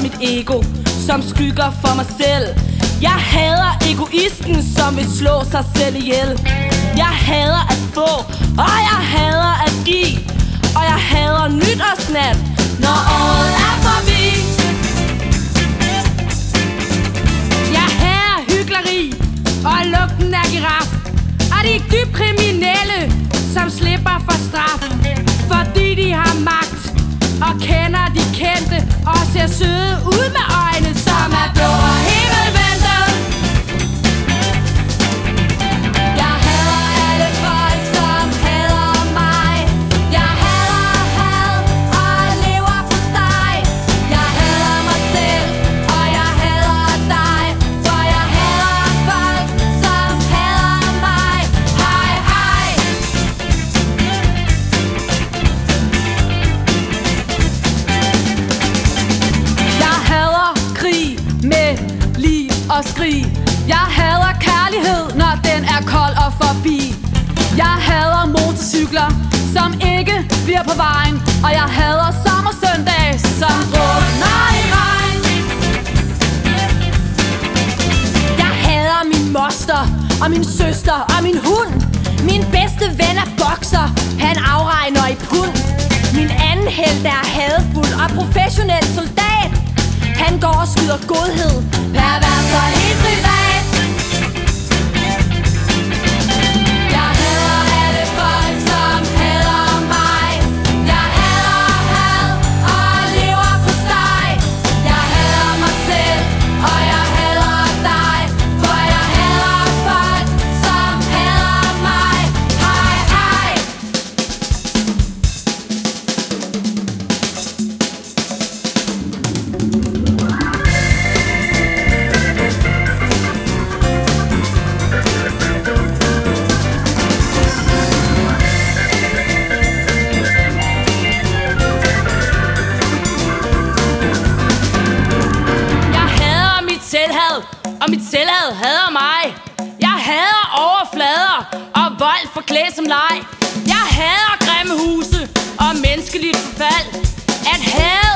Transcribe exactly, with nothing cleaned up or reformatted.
mit ego, som skygger for mig selv. Jeg hader egoisten, som vil slå sig selv ihjel. Jeg hader at få, og jeg hader at give, og jeg hader nytårsnat, når året er forbi. Jeg hader hykleri og lugten af giraf, og de dybt kriminelle, som slipper for straf, fordi de har magt og kender de kendte og ser søde ud med øjne, som er blå og himmelvendte. Jeg hader alle folk, som hader mig. Jeg hader had og lever på steg. Jeg hader mig selv, og jeg hader dig, for jeg hader folk, som hader mig. Hej, hej. Jeg hader krig med liv og skrig. Jeg hader kærlighed, når den er kold og forbi. Jeg hader motorcykler, som ikke bliver på vejen, og jeg hader sommersøndag, som drukner i regn. Jeg hader min moster og min søster og min hund. Min bedste ven er bokser, han afregner i pund. Min anden helt er hadfuld og professionel soldat. Han går og skyder godhed, pervers og helt privat. Jeg hader alle folk, som hader mig. Jeg hader had og lever på steg. Jeg hader mig selv, og jeg hader dig, for jeg hader folk, som hader mig. Hej, hej. Jeg hader mit selvhad, og mit selvhad hader mig. Jeg hader overflader og vold forklædt som leg. Jeg hader grimme huse og menneskeligt forfald. At hade